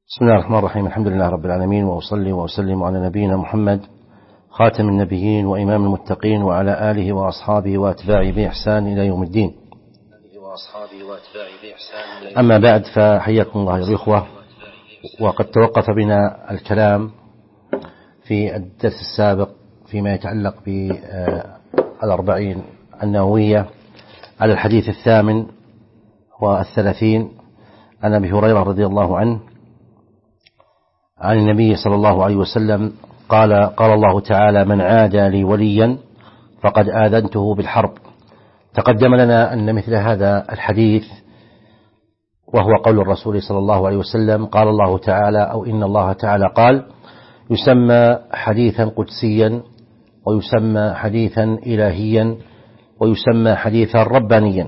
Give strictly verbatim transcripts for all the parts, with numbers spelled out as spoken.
بسم الله الرحمن الرحيم. الحمد لله رب العالمين، وأصلي وأسلم على نبينا محمد خاتم النبيين وإمام المتقين وعلى آله وأصحابه وأتباعه بإحسان إلى يوم الدين. أما بعد، فحياكم الله يا إخوة. وقد توقف بنا الكلام في الدرس السابق فيما يتعلق بالأربعين النووية على الحديث الثامن والثلاثين عن أبي هريرة رضي الله عنه عن النبي صلى الله عليه وسلم قال: قال الله تعالى: من عادى لي وليا فقد آذنته بالحرب. تقدم لنا أن مثل هذا الحديث، وهو قول الرسول صلى الله عليه وسلم، قال الله تعالى أو إن الله تعالى قال، يسمى حديثا قدسيا، ويسمى حديثا إلهيا، ويسمى حديثا ربانيا.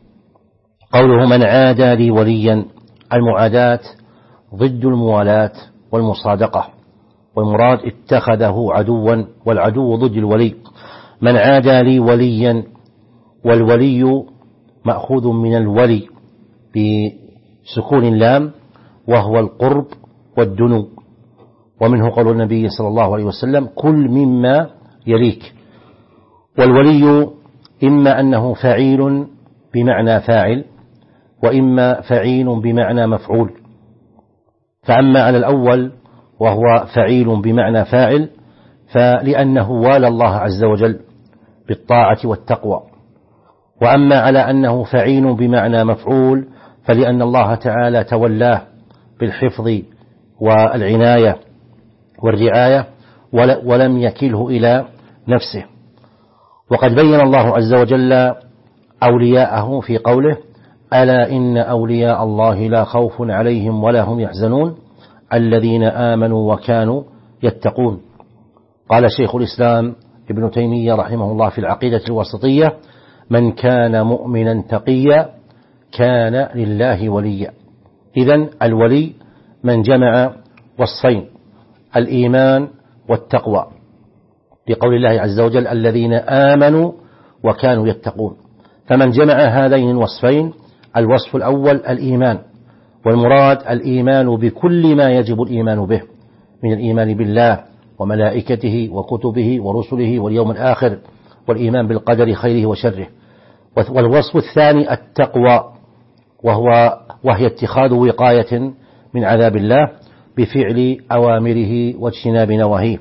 قوله من عادى لي وليا، المعاداة ضد الموالاة والمصادقة، والمراد اتخذه عدوا، والعدو ضد الولي. من عادى لي وليا، والولي مأخوذ من الولي بسكون اللام، وهو القرب والدنو، ومنه قول النبي صلى الله عليه وسلم: كل مما يليك. والولي إما أنه فعيل بمعنى فاعل، وإما فعيل بمعنى مفعول. فأما على الأول وهو فعيل بمعنى فاعل، فلأنه والى الله عز وجل بالطاعة والتقوى. وأما على أنه فعيل بمعنى مفعول، فلأن الله تعالى تولاه بالحفظ والعناية والرعاية، ولم يكله إلى نفسه. وقد بين الله عز وجل أولياءه في قوله: ألا إن أولياء الله لا خوف عليهم ولا هم يحزنون الذين آمنوا وكانوا يتقون. قال شيخ الإسلام ابن تيمية رحمه الله في العقيدة الوسطية: من كان مؤمنا تقيا كان لله وليا. إذن الولي من جمع وصفين: الإيمان والتقوى، بقول الله عز وجل: الذين آمنوا وكانوا يتقون. فمن جمع هذين الوصفين، الوصف الأول الإيمان، والمراد الإيمان بكل ما يجب الإيمان به من الإيمان بالله وملائكته وكتبه ورسله واليوم الآخر، والإيمان بالقدر خيره وشره. والوصف الثاني التقوى، وهو وهي اتخاذ وقاية من عذاب الله بفعل أوامره واجتناب نواهيه.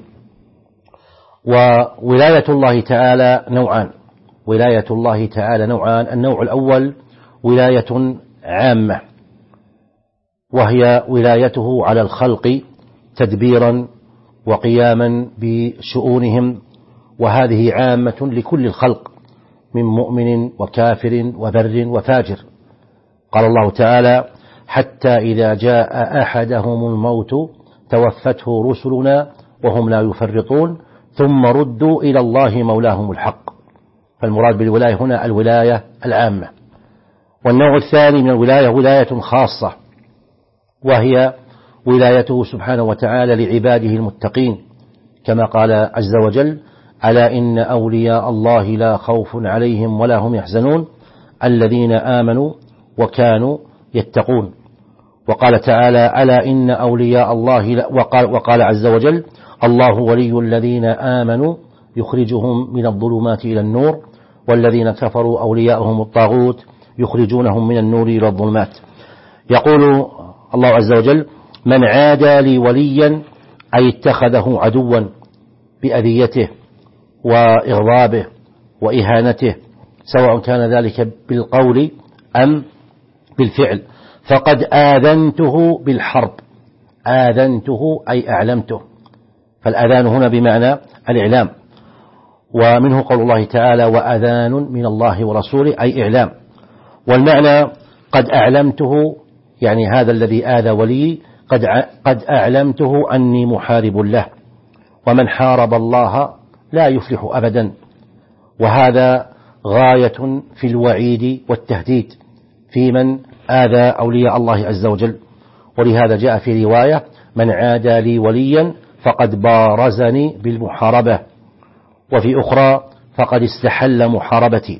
وولاية الله تعالى نوعان ولاية الله تعالى نوعان النوع الأول ولاية عامة، وهي ولايته على الخلق تدبيرا وقياما بشؤونهم، وهذه عامة لكل الخلق من مؤمن وكافر وبر وفاجر. قال الله تعالى: حتى إذا جاء أحدهم الموت توفته رسلنا وهم لا يفرطون ثم ردوا إلى الله مولاهم الحق. فالمراد بالولاية هنا الولاية العامة. والنوع الثاني من الولاية ولاية خاصة، وهي ولايته سبحانه وتعالى لعباده المتقين، كما قال عز وجل: ألا إن أولياء الله لا خوف عليهم ولا هم يحزنون الذين آمنوا وكانوا يتقون. وقال تعالى: ألا إن أولياء الله وقال, وقال عز وجل: الله ولي الذين آمنوا يخرجهم من الظلمات إلى النور والذين كفروا أولياءهم الطاغوت يخرجونهم من النور إلى الظلمات. يقول الله عز وجل: من عادى لي وليا، أي اتخذه عدوا بأذيته وإغضابه وإهانته، سواء كان ذلك بالقول أم بالفعل، فقد آذنته بالحرب. آذنته أي أعلمته، فالأذان هنا بمعنى الإعلام. ومنه قول الله تعالى: وأذان من الله ورسوله، أي إعلام. والمعنى قد أعلمته، يعني هذا الذي آذى ولي قد قد أعلمته أني محارب له، ومن حارب الله لا يفلح أبدا. وهذا غاية في الوعيد والتهديد في من آذى أولياء الله عز وجل. ولهذا جاء في رواية: من عادى لي وليا فقد بارزني بالمحاربة، وفي أخرى: فقد استحل محاربتي.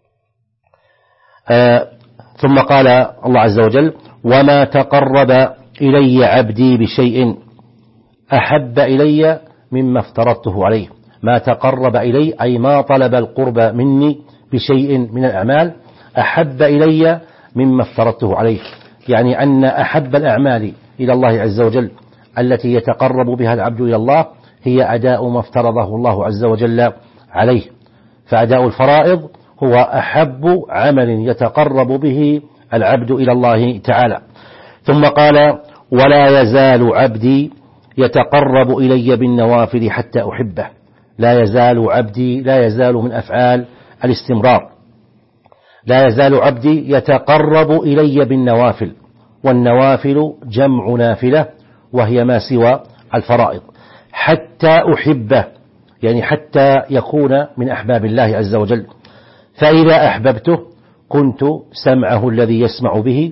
آه ثم قال الله عز وجل: وما تقرب إلي عبدي بشيء أحب إلي مما افترضته عليه. ما تقرب إلي أي ما طلب القرب مني بشيء من الأعمال أحب إلي مما افترضته عليه، يعني أن أحب الأعمال إلى الله عز وجل التي يتقرب بها العبد إلى الله هي أداء ما افترضه الله عز وجل عليه، فأداء الفرائض هو أحب عمل يتقرب به العبد إلى الله تعالى. ثم قال ولا يزال عبدي يتقرب إلي بالنوافل حتى أحبه. لا يزال عبدي لا يزال من أفعال الاستمرار، لا يزال عبدي يتقرب إلي بالنوافل، والنوافل جمع نافلة وهي ما سوى الفرائض، حتى أحبه يعني حتى يكون من أحباب الله عز وجل. فإذا أحببته كنت سمعه الذي يسمع به،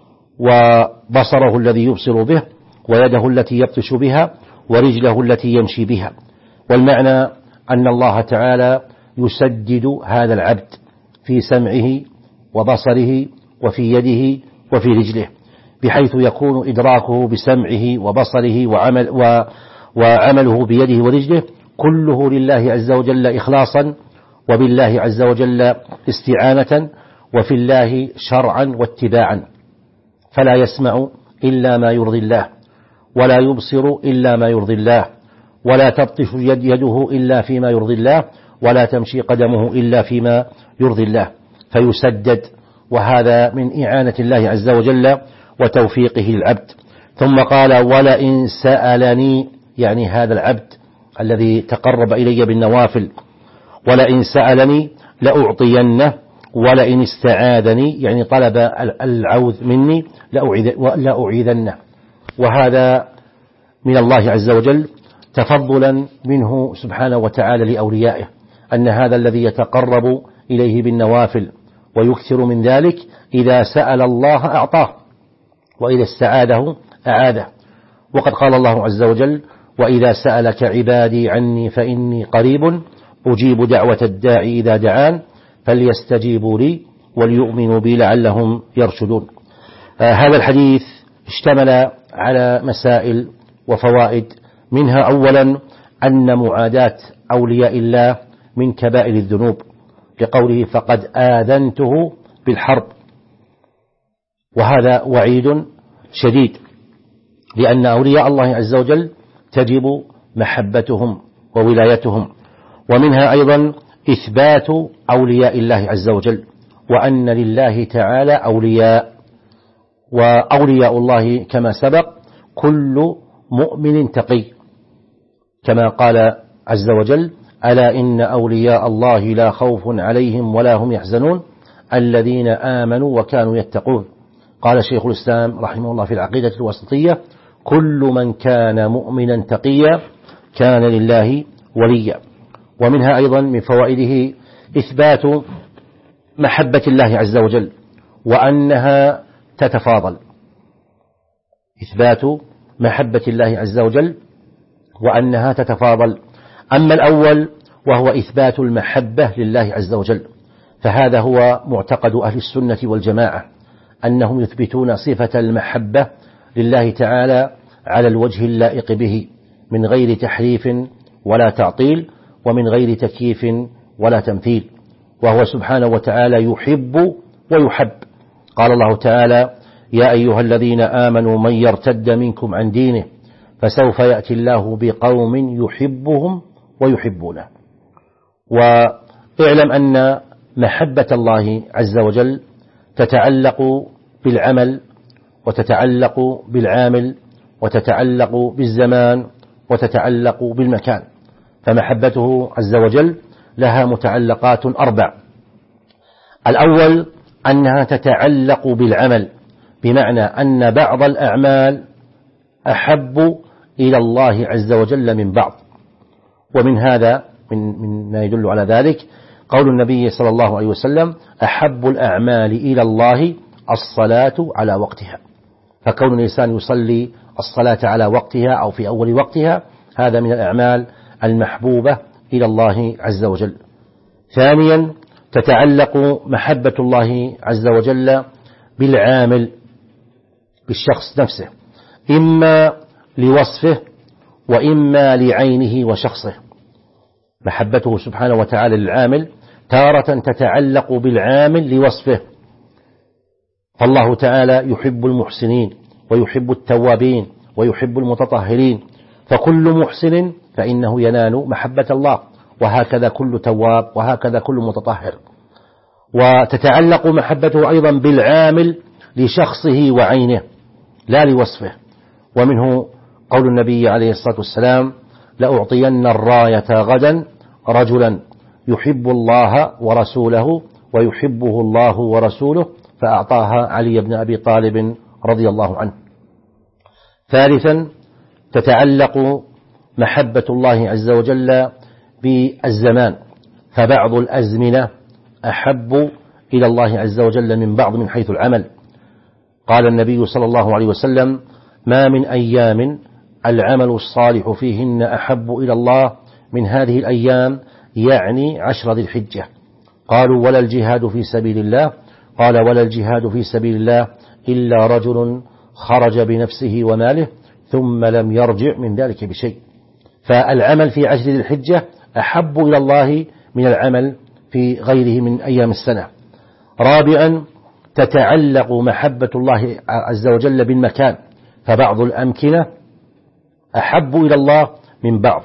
وبصره الذي يبصر به، ويده التي يبطش بها، ورجله التي يمشي بها. والمعنى أن الله تعالى يسدد هذا العبد في سمعه وبصره وفي يده وفي رجله، بحيث يكون إدراكه بسمعه وبصره وعمل و وعمله بيده ورجله كله لله عز وجل إخلاصا، وبالله عز وجل استعانة، وفي الله شرعا واتباعا، فلا يسمع إلا ما يرضي الله، ولا يبصر إلا ما يرضي الله، ولا تبطش يد يده إلا فيما يرضي الله، ولا تمشي قدمه إلا فيما يرضي الله، فيسدد. وهذا من إعانة الله عز وجل وتوفيقه للعبد. ثم قال ولئن سألني، يعني هذا العبد الذي تقرب إلي بالنوافل، ولئن سألني لأعطينه، ولئن استعاذني يعني طلب العوذ مني لأعيذنه. وهذا من الله عز وجل تفضلا منه سبحانه وتعالى لأوليائه، أن هذا الذي يتقرب إليه بالنوافل ويكثر من ذلك إذا سأل الله أعطاه، وإذا استعاذه أعاذه. وقد قال الله عز وجل وإذا سألك عبادي عني فإني قريب أجيب دعوة الداعي إذا دعان فليستجيبوا لي وليؤمنوا بي لعلهم يرشدون. آه هذا الحديث اشتمل على مسائل وفوائد، منها أولا أن معاداة أولياء الله من كبائر الذنوب، لقوله فقد آذنته بالحرب، وهذا وعيد شديد، لأن أولياء الله عز وجل تجب محبتهم وولايتهم. ومنها أيضا إثبات أولياء الله عز وجل، وأن لله تعالى أولياء، وأولياء الله كما سبق كل مؤمن تقي، كما قال عز وجل ألا إن أولياء الله لا خوف عليهم ولا هم يحزنون الذين آمنوا وكانوا يتقون. قال شيخ الإسلام رحمه الله في العقيدة الوسطية كل من كان مؤمنا تقيا كان لله وليا. ومنها أيضا من فوائده إثبات محبة الله عز وجل، وأنها تتفاضل، إثبات محبة الله عز وجل وأنها تتفاضل. أما الأول وهو إثبات المحبة لله عز وجل، فهذا هو معتقد أهل السنة والجماعة، أنهم يثبتون صفة المحبة لله تعالى على الوجه اللائق به، من غير تحريف ولا تعطيل، ومن غير تكييف ولا تمثيل، وهو سبحانه وتعالى يحب ويحب. قال الله تعالى يا أيها الذين آمنوا من يرتد منكم عن دينه فسوف يأتي الله بقوم يحبهم ويحبونه. واعلم أن محبة الله عز وجل تتعلق بالعمل، وتتعلق بالعامل، وتتعلق بالزمان، وتتعلق بالمكان. فمحبته عز وجل لها متعلقات أربع. الأول أنها تتعلق بالعمل، بمعنى أن بعض الأعمال أحب إلى الله عز وجل من بعض. ومن هذا من, من ما يدل على ذلك قول النبي صلى الله عليه وسلم أحب الأعمال إلى الله الصلاة على وقتها. فكون الإنسان يصلي الصلاة على وقتها أو في أول وقتها هذا من الأعمال المحبوبة إلى الله عز وجل. ثانيا تتعلق محبة الله عز وجل بالعامل، بالشخص نفسه، إما لوصفه وإما لعينه وشخصه. محبته سبحانه وتعالى للعامل تارة تتعلق بالعامل لوصفه، فالله تعالى يحب المحسنين ويحب التوابين ويحب المتطهرين، فكل محسن فإنه ينال محبة الله، وهكذا كل تواب وهكذا كل متطهر. وتتعلق محبته أيضا بالعامل لشخصه وعينه لا لوصفه، ومنه قول النبي عليه الصلاة والسلام: لأعطين الراية غدا رجلا يحب الله ورسوله ويحبه الله ورسوله، فأعطاها علي بن أبي طالب رضي الله عنه. ثالثا تتعلق محبة الله عز وجل بالزمان، فبعض الأزمنة أحب إلى الله عز وجل من بعض من حيث العمل. قال النبي صلى الله عليه وسلم: ما من أيام العمل الصالح فيهن أحب إلى الله من هذه الأيام، يعني عشر ذي الحجة. قالوا: ولا الجهاد في سبيل الله؟ قال: ولا الجهاد في سبيل الله إلا رجل خرج بنفسه وماله ثم لم يرجع من ذلك بشيء. فالعمل في عشر ذي الحجة أحب إلى الله من العمل في غيره من أيام السنة. رابعا تتعلق محبة الله عز وجل بالمكان، فبعض الأمكنة أحب إلى الله من بعض،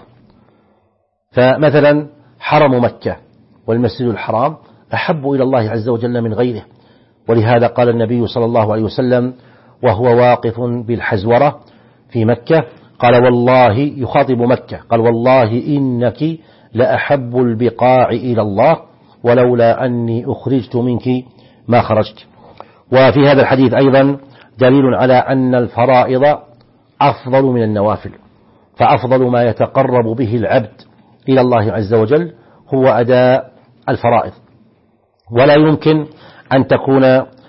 فمثلا حرم مكة والمسجد الحرام أحب إلى الله عز وجل من غيره. ولهذا قال النبي صلى الله عليه وسلم وهو واقف بالحزورة في مكة، قال: والله، يخاطب مكة، قال: والله إنك لأحب البقاع إلى الله، ولولا أني أخرجت منك ما خرجت. وفي هذا الحديث أيضا دليل على أن الفرائض أفضل من النوافل، فأفضل ما يتقرب به العبد إلى الله عز وجل هو أداء الفرائض، ولا يمكن أن تكون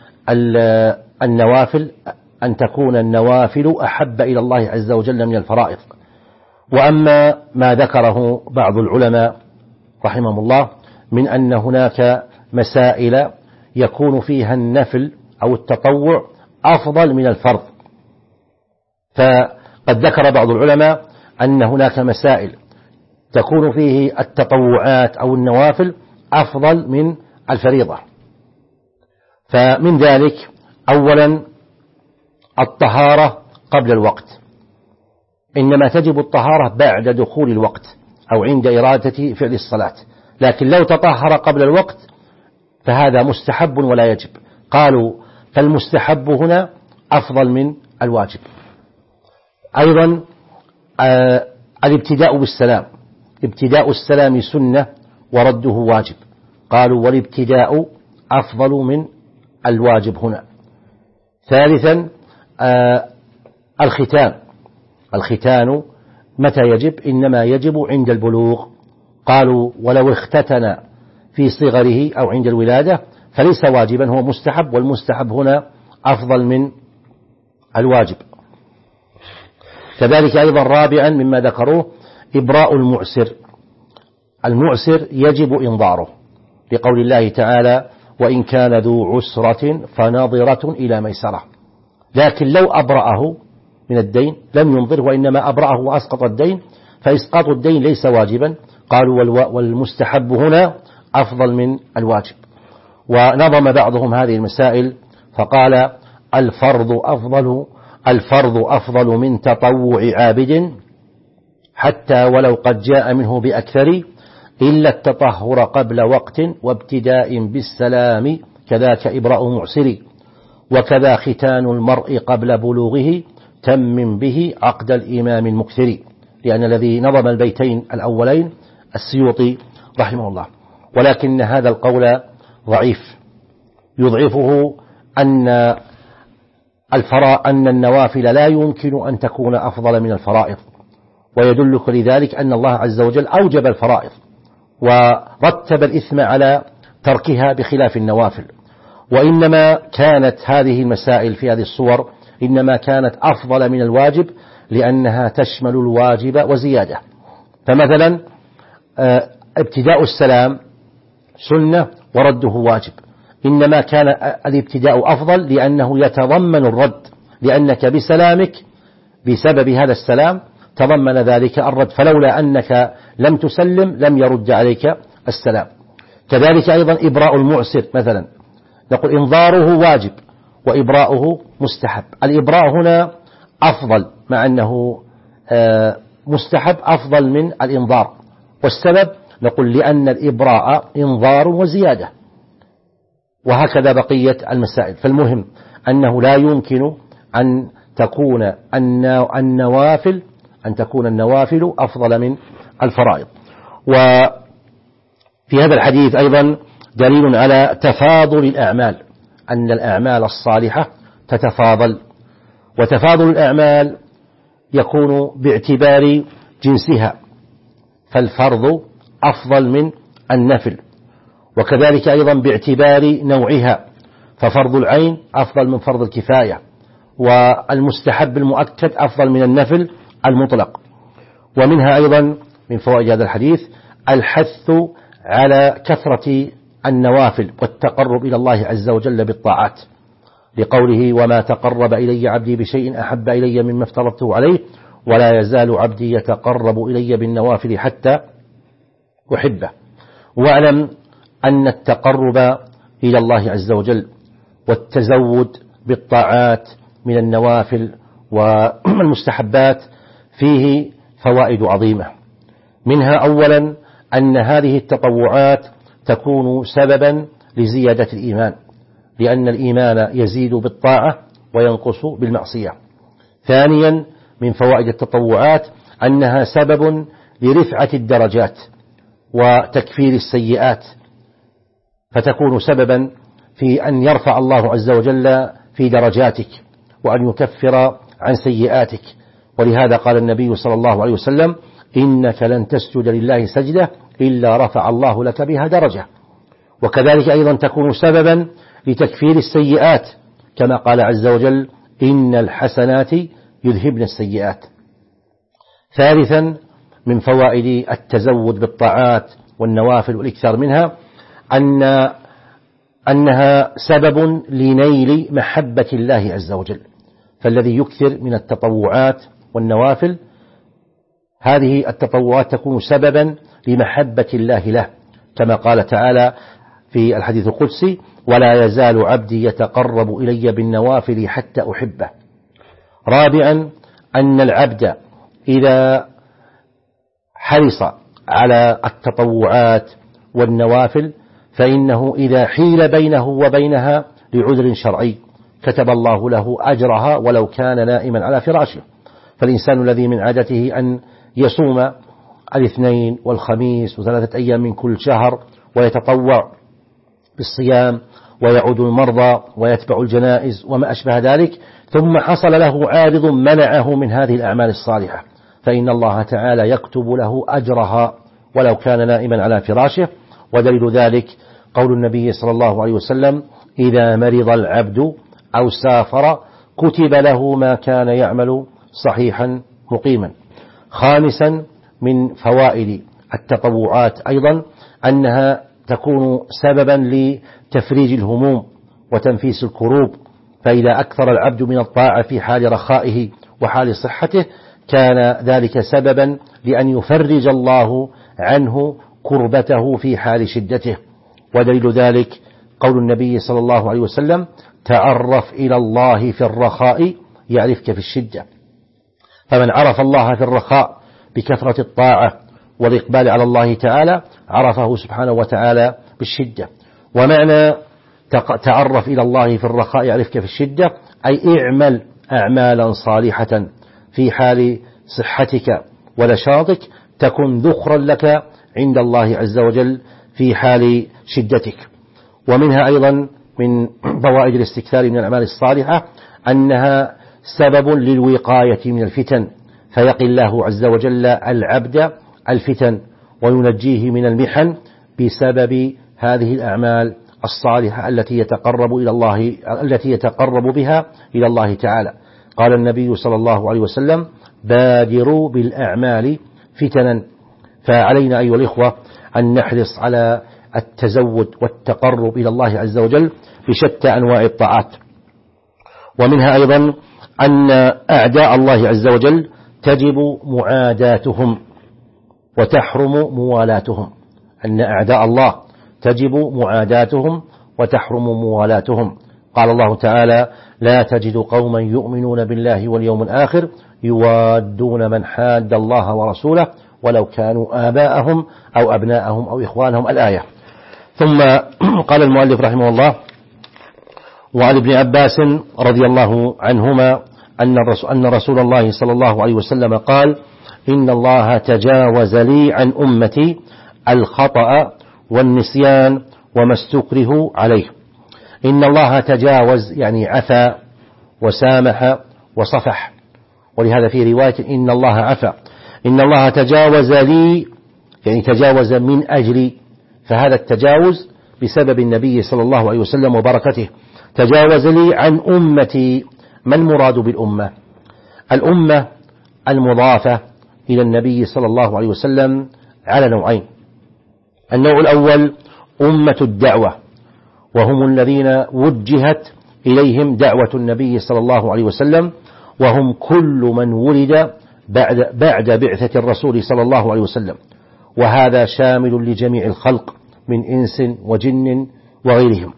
النوافل أن تكون النوافل أحب إلى الله عز وجل من الفرائض. وأما ما ذكره بعض العلماء رحمهم الله من أن هناك مسائل يكون فيها النفل أو التطوع أفضل من الفرض، فقد ذكر بعض العلماء أن هناك مسائل تكون فيه التطوعات أو النوافل أفضل من الفريضة. فمن ذلك أولا الطهارة قبل الوقت، إنما تجب الطهارة بعد دخول الوقت أو عند إرادة فعل الصلاة، لكن لو تطهر قبل الوقت فهذا مستحب ولا يجب. قالوا فالمستحب هنا أفضل من الواجب. أيضا آه الابتداء بالسلام، ابتداء السلام سنة ورده واجب. قالوا والابتداء أفضل من الواجب هنا. ثالثا آه الختان، الختان متى يجب؟ إنما يجب عند البلوغ. قالوا ولو اختتن في صغره أو عند الولادة فليس واجبا، هو مستحب، والمستحب هنا أفضل من الواجب. كذلك أيضا رابعا مما ذكروه إبراء المعسر، المعسر يجب إنظاره لقول الله تعالى وإن كان ذو عسرة فناظرة إلى ميسرة، لكن لو أبرأه من الدين لم ينظره وإنما أبرأه وأسقط الدين، فإسقاط الدين ليس واجبا. قالوا والمستحب هنا أفضل من الواجب. ونظم بعضهم هذه المسائل فقال الفرض أفضل الفرض أفضل من تطوع عابد حتى ولو قد جاء منه بأكثر إلا التطهر قبل وقت وابتداء بالسلام كذاك إبراء معسر وكذا ختان المرء قبل بلوغه تمم به عقد الإمام المكثر. لأن الذي نظم البيتين الأولين السيوطي رحمه الله، ولكن هذا القول ضعيف، يضعفه أن الفرا أن النوافل لا يمكن أن تكون أفضل من الفرائض، ويدلك لذلك أن الله عز وجل أوجب الفرائض ورتب الإثم على تركها بخلاف النوافل. وإنما كانت هذه المسائل في هذه الصور إنما كانت أفضل من الواجب لأنها تشمل الواجب وزيادة. فمثلا ابتداء السلام سنة ورده واجب، إنما كان الابتداء أفضل لأنه يتضمن الرد، لأنك بسلامك بسبب هذا السلام تضمن ذلك الرد، فلولا أنك لم تسلم لم يرد عليك السلام. كذلك أيضا إبراء المعسر مثلا، نقول إنظاره واجب وإبراؤه مستحب. الإبراء هنا أفضل، مع أنه مستحب أفضل من الإنظار، والسبب نقول لأن الإبراء إنظار وزيادة، وهكذا بقية المسائل. فالمهم أنه لا يمكن أن تكون النوافل أن تكون النوافل أفضل من الفرائض. وفي هذا الحديث أيضا دليل على تفاضل الأعمال، أن الأعمال الصالحة تتفاضل، وتفاضل الأعمال يكون باعتبار جنسها، فالفرض أفضل من النفل، وكذلك أيضا باعتبار نوعها، ففرض العين أفضل من فرض الكفاية، والمستحب المؤكد أفضل من النفل المطلق. ومنها أيضا من فوائد هذا الحديث الحث على كثرة النوافل والتقرب إلى الله عز وجل بالطاعات، لقوله وما تقرب إلي عبدي بشيء أحب إلي مما افترضته عليه ولا يزال عبدي يتقرب إلي بالنوافل حتى أحبه. واعلم أن التقرب إلى الله عز وجل والتزود بالطاعات من النوافل والمستحبات فيه فوائد عظيمة، منها أولا أن هذه التطوعات تكون سببا لزيادة الإيمان، لأن الإيمان يزيد بالطاعة وينقص بالمعصية. ثانيا من فوائد التطوعات أنها سبب لرفعة الدرجات وتكفير السيئات، فتكون سببا في أن يرفع الله عز وجل في درجاتك وأن يكفر عن سيئاتك. ولهذا قال النبي صلى الله عليه وسلم إنك لن تسجد لله سجدة إلا رفع الله لك بها درجة. وكذلك أيضا تكون سببا لتكفير السيئات، كما قال عز وجل إن الحسنات يذهبن السيئات. ثالثا من فوائد التزود بالطاعات والنوافل والإكثار منها أن أنها سبب لنيل محبة الله عز وجل، فالذي يكثر من التطوعات والنوافل هذه التطوعات تكون سببا لمحبة الله له، كما قال تعالى في الحديث القدسي ولا يزال عبدي يتقرب إلي بالنوافل حتى أحبه. رابعا أن العبد إذا حرص على التطوعات والنوافل فإنه إذا حيل بينه وبينها لعذر شرعي كتب الله له أجرها ولو كان نائما على فراشه. فالإنسان الذي من عادته أن يصوم الاثنين والخميس وثلاثة أيام من كل شهر ويتطوع بالصيام ويعود المرضى ويتبع الجنائز وما أشبه ذلك، ثم حصل له عارض منعه من هذه الأعمال الصالحة، فإن الله تعالى يكتب له أجرها ولو كان نائما على فراشه. ودليل ذلك قول النبي صلى الله عليه وسلم إذا مرض العبد أو سافر كتب له ما كان يعمل صحيحا مقيما. خامسا من فوائد التطوعات أيضا أنها تكون سببا لتفريج الهموم وتنفيس الكروب، فإذا أكثر العبد من الطاعة في حال رخائه وحال صحته كان ذلك سببا لأن يفرج الله عنه كربته في حال شدته. ودليل ذلك قول النبي صلى الله عليه وسلم تعرف إلى الله في الرخاء يعرفك في الشدة، فمن عرف الله في الرخاء بكثرة الطاعة والإقبال على الله تعالى عرفه سبحانه وتعالى بالشدة. ومعنى تعرف إلى الله في الرخاء يعرفك في الشدة أي اعمل أعمالا صالحة في حال صحتك ونشاطك تكن ذخرا لك عند الله عز وجل في حال شدتك. ومنها أيضا من فوائد الاستكثار من الأعمال الصالحة أنها سبب للوقاية من الفتن، فيقي الله عز وجل العبد الفتن وينجيه من المحن بسبب هذه الأعمال الصالحة التي يتقرب إلى الله التي يتقرب بها إلى الله تعالى. قال النبي صلى الله عليه وسلم بادروا بالأعمال فتنا. فعلينا أيها الإخوة أن نحرص على التزود والتقرب إلى الله عز وجل بشتى أنواع الطاعات. ومنها أيضا أن أعداء الله عز وجل تجب معاداتهم وتحرم موالاتهم، أن أعداء الله تجب معاداتهم وتحرم موالاتهم. قال الله تعالى: لا تجد قوما يؤمنون بالله واليوم الآخر يوادون من حاد الله ورسوله ولو كانوا آباءهم أو أبناءهم أو إخوانهم، الآية. ثم قال المؤلف رحمه الله: وعن ابن عباس رضي الله عنهما أن رسول الله صلى الله عليه وسلم قال: إن الله تجاوز لي عن أمتي الخطأ والنسيان وما استكره عليه. إن الله تجاوز يعني عفا وسامح وصفح، ولهذا في رواية إن الله عفا. إن الله تجاوز لي يعني تجاوز من أجلي، فهذا التجاوز بسبب النبي صلى الله عليه وسلم وبركته. تجاوز لي عن أمتي. ما المراد بالأمة؟ الأمة المضافة إلى النبي صلى الله عليه وسلم على نوعين. النوع الأول أمة الدعوة، وهم الذين وجهت إليهم دعوة النبي صلى الله عليه وسلم، وهم كل من ولد بعد, بعد بعثة الرسول صلى الله عليه وسلم، وهذا شامل لجميع الخلق من إنس وجن وغيرهم.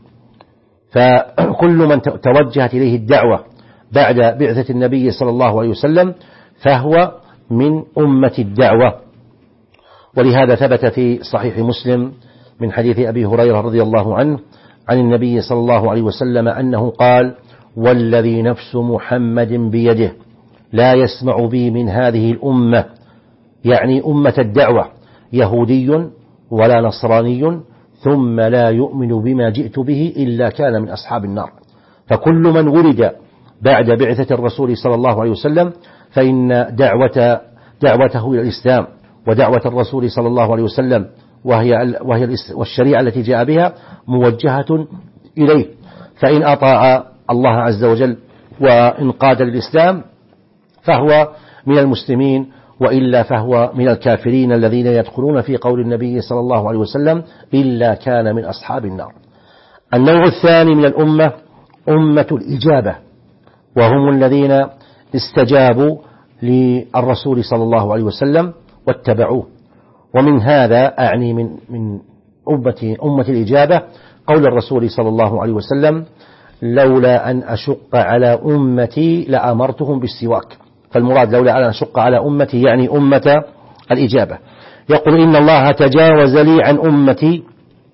فكل من توجهت إليه الدعوة بعد بعثة النبي صلى الله عليه وسلم فهو من أمة الدعوة. ولهذا ثبت في صحيح مسلم من حديث أبي هريرة رضي الله عنه عن النبي صلى الله عليه وسلم أنه قال: والذي نفس محمد بيده لا يسمع بي من هذه الأمة، يعني أمة الدعوة، يهودي ولا نصراني ثم لا يؤمن بما جئت به إلا كان من أصحاب النار. فكل من ولد بعد بعثة الرسول صلى الله عليه وسلم فإن دعوة دعوته إلى الإسلام ودعوة الرسول صلى الله عليه وسلم وهي وهي والشريعة التي جاء بها موجهة إليه، فإن أطاع الله عز وجل وانقاد للإسلام فهو من المسلمين، وإلا فهو من الكافرين الذين يدخلون في قول النبي صلى الله عليه وسلم: إلا كان من أصحاب النار. النوع الثاني من الأمة أمة الإجابة، وهم الذين استجابوا للرسول صلى الله عليه وسلم واتبعوه. ومن هذا أعني من من أمة أمة الإجابة قول الرسول صلى الله عليه وسلم: لولا أن أشق على أمتي لأمرتهم بالسواك. فالمراد لولا أن أشق على أمتي يعني أمة الإجابة. يقول: إن الله تجاوز لي عن أمتي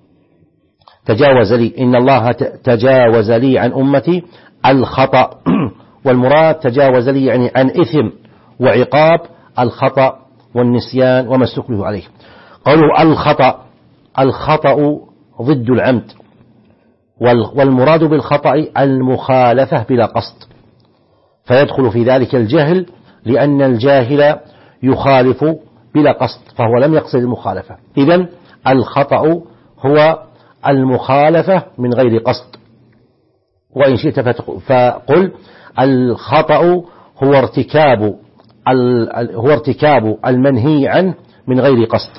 تجاوز لي إن الله تجاوز لي عن أمتي الخطأ. والمراد تجاوز لي يعني عن إثم وعقاب الخطأ والنسيان وما استكره عليه. قالوا الخطأ الخطأ ضد العمد، والمراد بالخطأ المخالفة بلا قصد، فيدخل في ذلك الجهل، لأن الجاهل يخالف بلا قصد فهو لم يقصد المخالفة. إذن الخطأ هو المخالفة من غير قصد. وإن شئت فقل الخطأ هو ارتكاب هو ارتكاب المنهي عنه من غير قصد.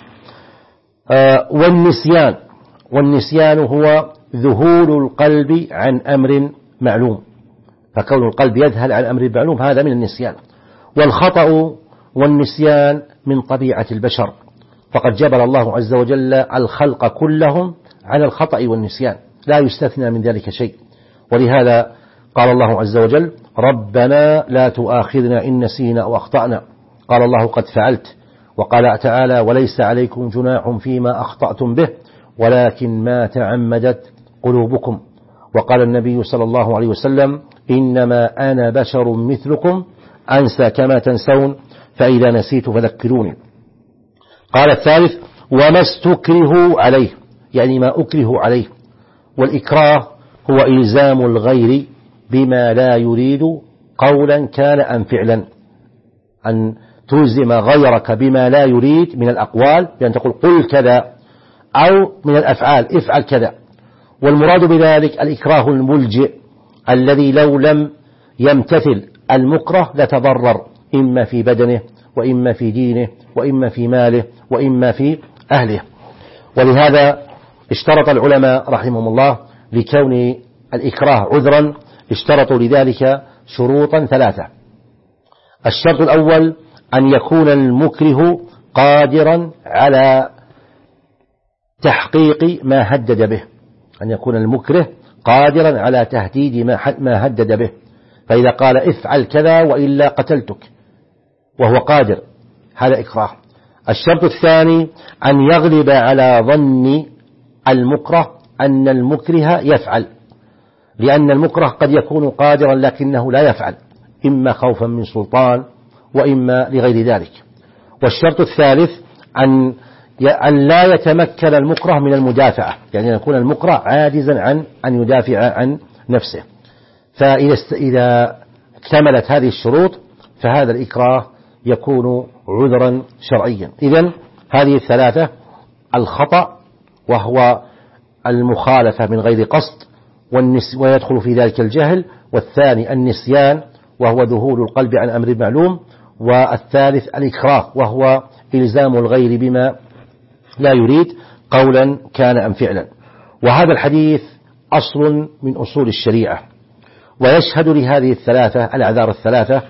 والنسيان والنسيان هو ذهول القلب عن أمر معلوم، فكون القلب يذهل عن أمر معلوم هذا من النسيان. والخطأ والنسيان من طبيعة البشر، فقد جبل الله عز وجل الخلق كلهم على الخطأ والنسيان، لا يستثنى من ذلك شيء. ولهذا قال الله عز وجل: ربنا لا تؤاخذنا إن نسينا أو أخطأنا. قال الله: قد فعلت. وقال تعالى: وليس عليكم جناح فيما أخطأتم به ولكن ما تعمدت قلوبكم. وقال النبي صلى الله عليه وسلم: إنما أنا بشر مثلكم أنسى كما تنسون فإذا نسيت فذكروني. قال الثالث: وما استكره عليه، يعني ما أكره عليه. والإكراه هو إلزام الغير بما لا يريد قولا كان أم فعلا، أن تلزم غيرك بما لا يريد من الأقوال، بأن تقول قل كذا، أو من الأفعال افعل كذا. والمراد بذلك الإكراه الملجئ الذي لو لم يمتثل المكره لتضرر، إما في بدنه وإما في دينه وإما في ماله وإما في أهله. ولهذا اشترط العلماء رحمهم الله لكون الإكراه عذرا، اشترطوا لذلك شروطا ثلاثة. الشرط الأول أن يكون المكره قادرا على تحقيق ما هدد به، أن يكون المكره قادرا على تهديد ما هدد به، فإذا قال افعل كذا وإلا قتلتك وهو قادر، هذا إكراه. الشرط الثاني أن يغلب على ظن المكره أن المكره يفعل، لأن المكره قد يكون قادرا لكنه لا يفعل، إما خوفا من سلطان وإما لغير ذلك. والشرط الثالث أن أن لا يتمكن المكره من المدافعة، يعني يكون المكره عاجزا عن أن يدافع عن نفسه. فإذا اكتملت هذه الشروط فهذا الإكراه يكون عذرا شرعيا. إذن هذه الثلاثة: الخطأ وهو المخالفة من غير قصد ويدخل في ذلك الجهل، والثاني النسيان وهو ذهول القلب عن أمر معلوم، والثالث الإكراه وهو إلزام الغير بما لا يريد قولا كان أم فعلا. وهذا الحديث أصل من أصول الشريعة، ويشهد لهذه الثلاثة الأعذار الثلاثة: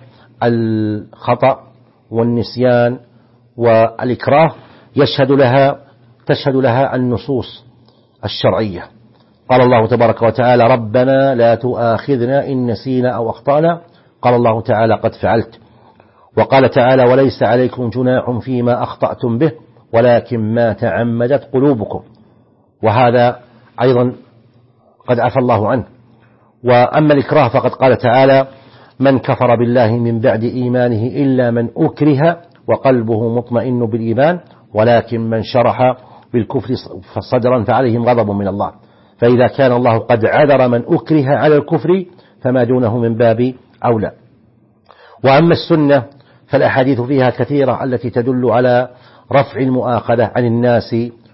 الخطأ والنسيان والإكراه، يشهد لها تشهد لها النصوص الشرعية. قال الله تبارك وتعالى: ربنا لا تؤاخذنا إن نسينا أو أخطأنا. قال الله تعالى: قد فعلت. وقال تعالى: وليس عليكم جناح فيما أخطأتم به ولكن ما تعمدت قلوبكم. وهذا أيضا قد عفى الله عنه. وأما الإكراه فقد قال تعالى: من كفر بالله من بعد إيمانه إلا من أكره وقلبه مطمئن بالإيمان ولكن من شرح بالكفر صدرا فعليهم غضب من الله. فإذا كان الله قد عذر من أكره على الكفر فما دونه من باب أولى. وأما السنة فالأحاديث فيها كثيرة التي تدل على رفع المؤاخذة عن الناس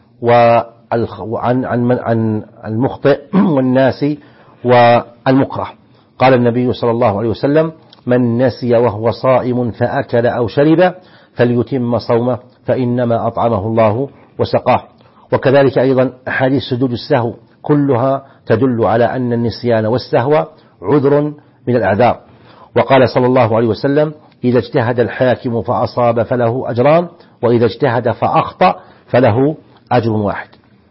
وعن عن عن المخطئ والناس والمكره. قال النبي صلى الله عليه وسلم: من نسي وهو صائم فأكل أو شرب فليتم صومه فإنما أطعمه الله وسقاه. وكذلك أيضا أحاديث سجود السهو كلها تدل على أن النسيان والسهو عذر من الأعذار. وقال صلى الله عليه وسلم: إذا اجتهد الحاكم فأصاب فله أجران وإذا اجتهد فأخطأ فله أجر واحد.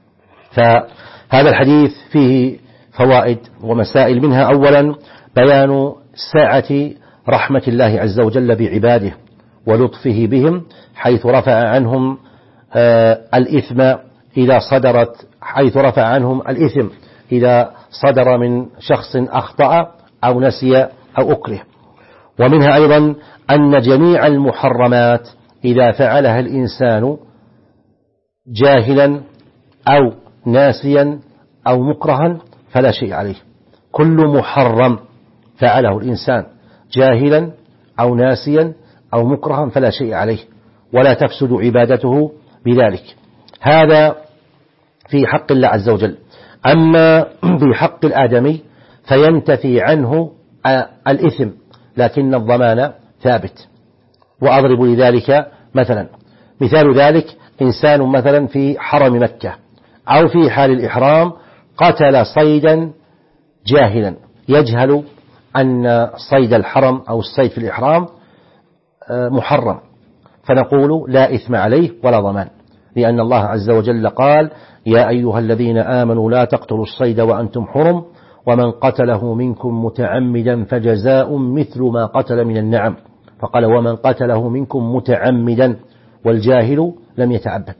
فهذا الحديث فيه فوائد ومسائل، منها أولا بيان سعة رحمة الله عز وجل بعباده ولطفه بهم، حيث رفع عنهم الإثم إذا صدرت حيث رفع عنهم الإثم إذا صدر من شخص أخطأ أو نسي أو أكره. ومنها أيضا أن جميع المحرمات إذا فعلها الإنسان جاهلا أو ناسيا أو مكرها فلا شيء عليه. كل محرم فعله الإنسان جاهلا أو ناسيا أو مكرها فلا شيء عليه ولا تفسد عبادته بذلك. هذا في حق الله عز وجل. أما في حق الآدمي فينتفي عنه الإثم لكن الضمان ثابت. وأضرب لذلك مثلا، مثال ذلك إنسان مثلا في حرم مكة أو في حال الإحرام قتل صيدا جاهلا، يجهل أن صيد الحرم أو الصيد في الإحرام محرم، فنقول لا إثم عليه ولا ضمان، لأن الله عز وجل قال: يا أيها الذين آمنوا لا تقتلوا الصيد وأنتم حرم ومن قتله منكم متعمدا فجزاء مثل ما قتل من النعم. فقال: ومن قتله منكم متعمدا، والجاهل لم يتعبد.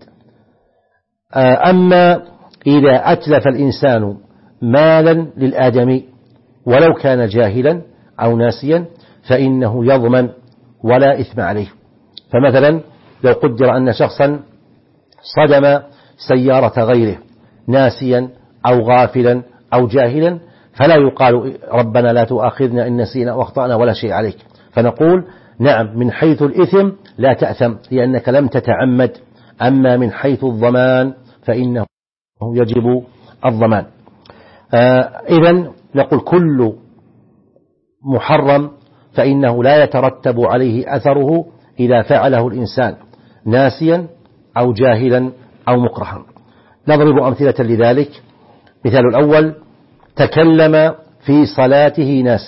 أما إذا أتلف الإنسان مالا للآدمي ولو كان جاهلا أو ناسيا فإنه يضمن ولا إثم عليه. فمثلا لو قدر أن شخصا صدم سيارة غيره ناسيا أو غافلا أو جاهلا فلا يقال: ربنا لا تؤاخذنا إن نسينا أو أخطأنا ولا شيء عليك، فنقول: نعم من حيث الإثم لا تأثم لأنك لم تتعمد، أما من حيث الضمان فإنه يجب الضمان. آه إذن نقول كل محرم فإنه لا يترتب عليه أثره إذا فعله الإنسان ناسيا أو جاهلا أو مكرها. نضرب أمثلة لذلك. مثال الأول: تكلم في صلاته ناسيا،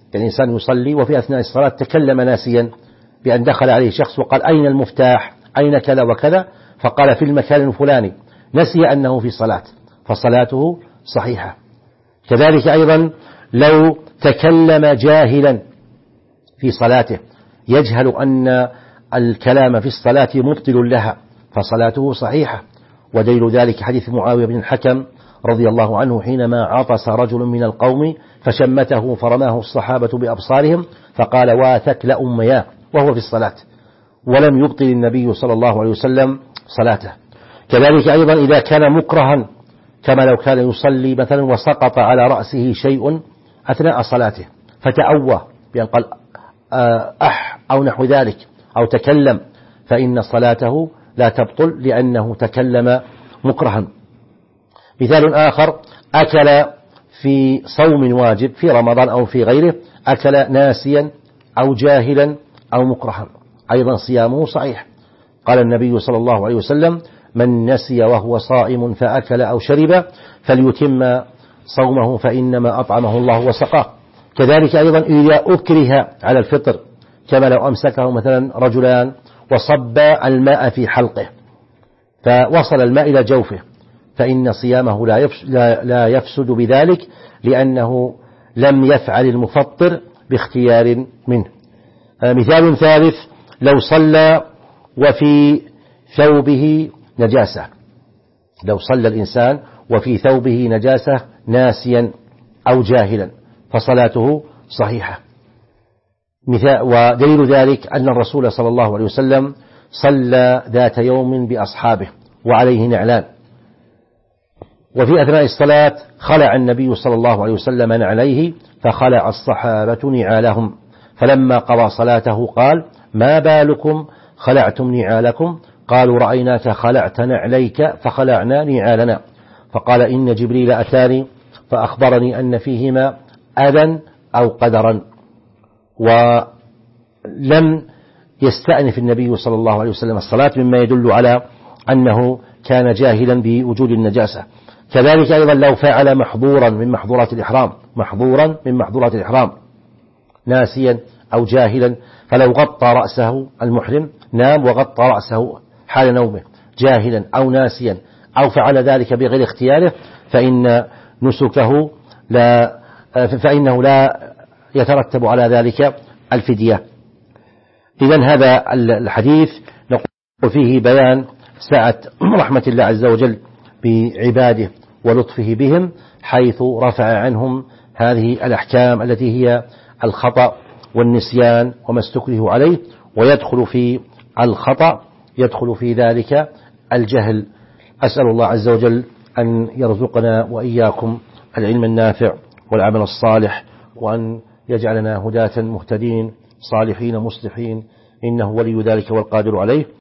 يعني الإنسان يصلي وفي أثناء الصلاة تكلم ناسيا بأن دخل عليه شخص وقال أين المفتاح أين كذا وكذا، فقال في المكان الفلاني، نسي أنه في صلاة، فصلاته صحيحة. كذلك أيضا لو تكلم جاهلا في صلاته، يجهل أن الكلام في الصلاة مبطل لها، فصلاته صحيحة. ودليل ذلك حديث معاوية بن الحكم رضي الله عنه حينما عطس رجل من القوم فشمته فرماه الصحابة بأبصارهم فقال واتك لأمياه وهو في الصلاة، ولم يبطل النبي صلى الله عليه وسلم صلاته. كذلك أيضا إذا كان مكرها، كما لو كان يصلي مثلا وسقط على رأسه شيء أثناء صلاته فتأوى بأن قال أح أو نحو ذلك أو تكلم، فإن صلاته لا تبطل لأنه تكلم مكرها. مثال آخر، أكل في صوم واجب في رمضان أو في غيره، أكل ناسيا أو جاهلا أو مكرها، أيضا صيامه صحيح. قال النبي صلى الله عليه وسلم من نسي وهو صائم فأكل أو شرب فليتم صومه فإنما أطعمه الله وسقاه. كذلك أيضا إذا أكره على الفطر، كما لو أمسكه مثلا رجلان وصب الماء في حلقه فوصل الماء إلى جوفه، فإن صيامه لا يفسد بذلك لأنه لم يفعل المفطر باختيار منه. مثال ثالث، لو صلى وفي ثوبه نجاسة، لو صلى الإنسان وفي ثوبه نجاسة ناسيا أو جاهلا فصلاته صحيحة. ودليل ذلك أن الرسول صلى الله عليه وسلم صلى ذات يوم بأصحابه وعليه نعلان، وفي أثناء الصلاة خلع النبي صلى الله عليه وسلم نعليه فخلع الصحابة نعالهم، فلما قضى صلاته قال ما بالكم خلعتم نعالكم؟ قالوا رأيناك خلعت نعليك فخلعنا نعالنا. فقال إن جبريل أتاني فأخبرني أن فيهما أذى أو قدرا. ولم يستأنف النبي صلى الله عليه وسلم الصلاة، مما يدل على أنه كان جاهلا بوجود النجاسة. كذلك أيضا لو فعل محظورا من محظورات الإحرام، محظورا من محظورات الإحرام ناسيا أو جاهلا، فلو غطى رأسه المحرم نام وغطى رأسه حال نومه جاهلا أو ناسيا أو فعل ذلك بغير اختياره فإن نسكه لا فإنه لا يترتب على ذلك الفدية. إذن هذا الحديث نقول فيه بيان سعة رحمة الله عز وجل بعباده ولطفه بهم، حيث رفع عنهم هذه الأحكام التي هي الخطأ والنسيان وما استكره عليه، ويدخل في الخطأ يدخل في ذلك الجهل. أسأل الله عز وجل أن يرزقنا وإياكم العلم النافع والعمل الصالح، وأن يجعلنا هداة مهتدين صالحين مصلحين، إنه ولي ذلك والقادر عليه.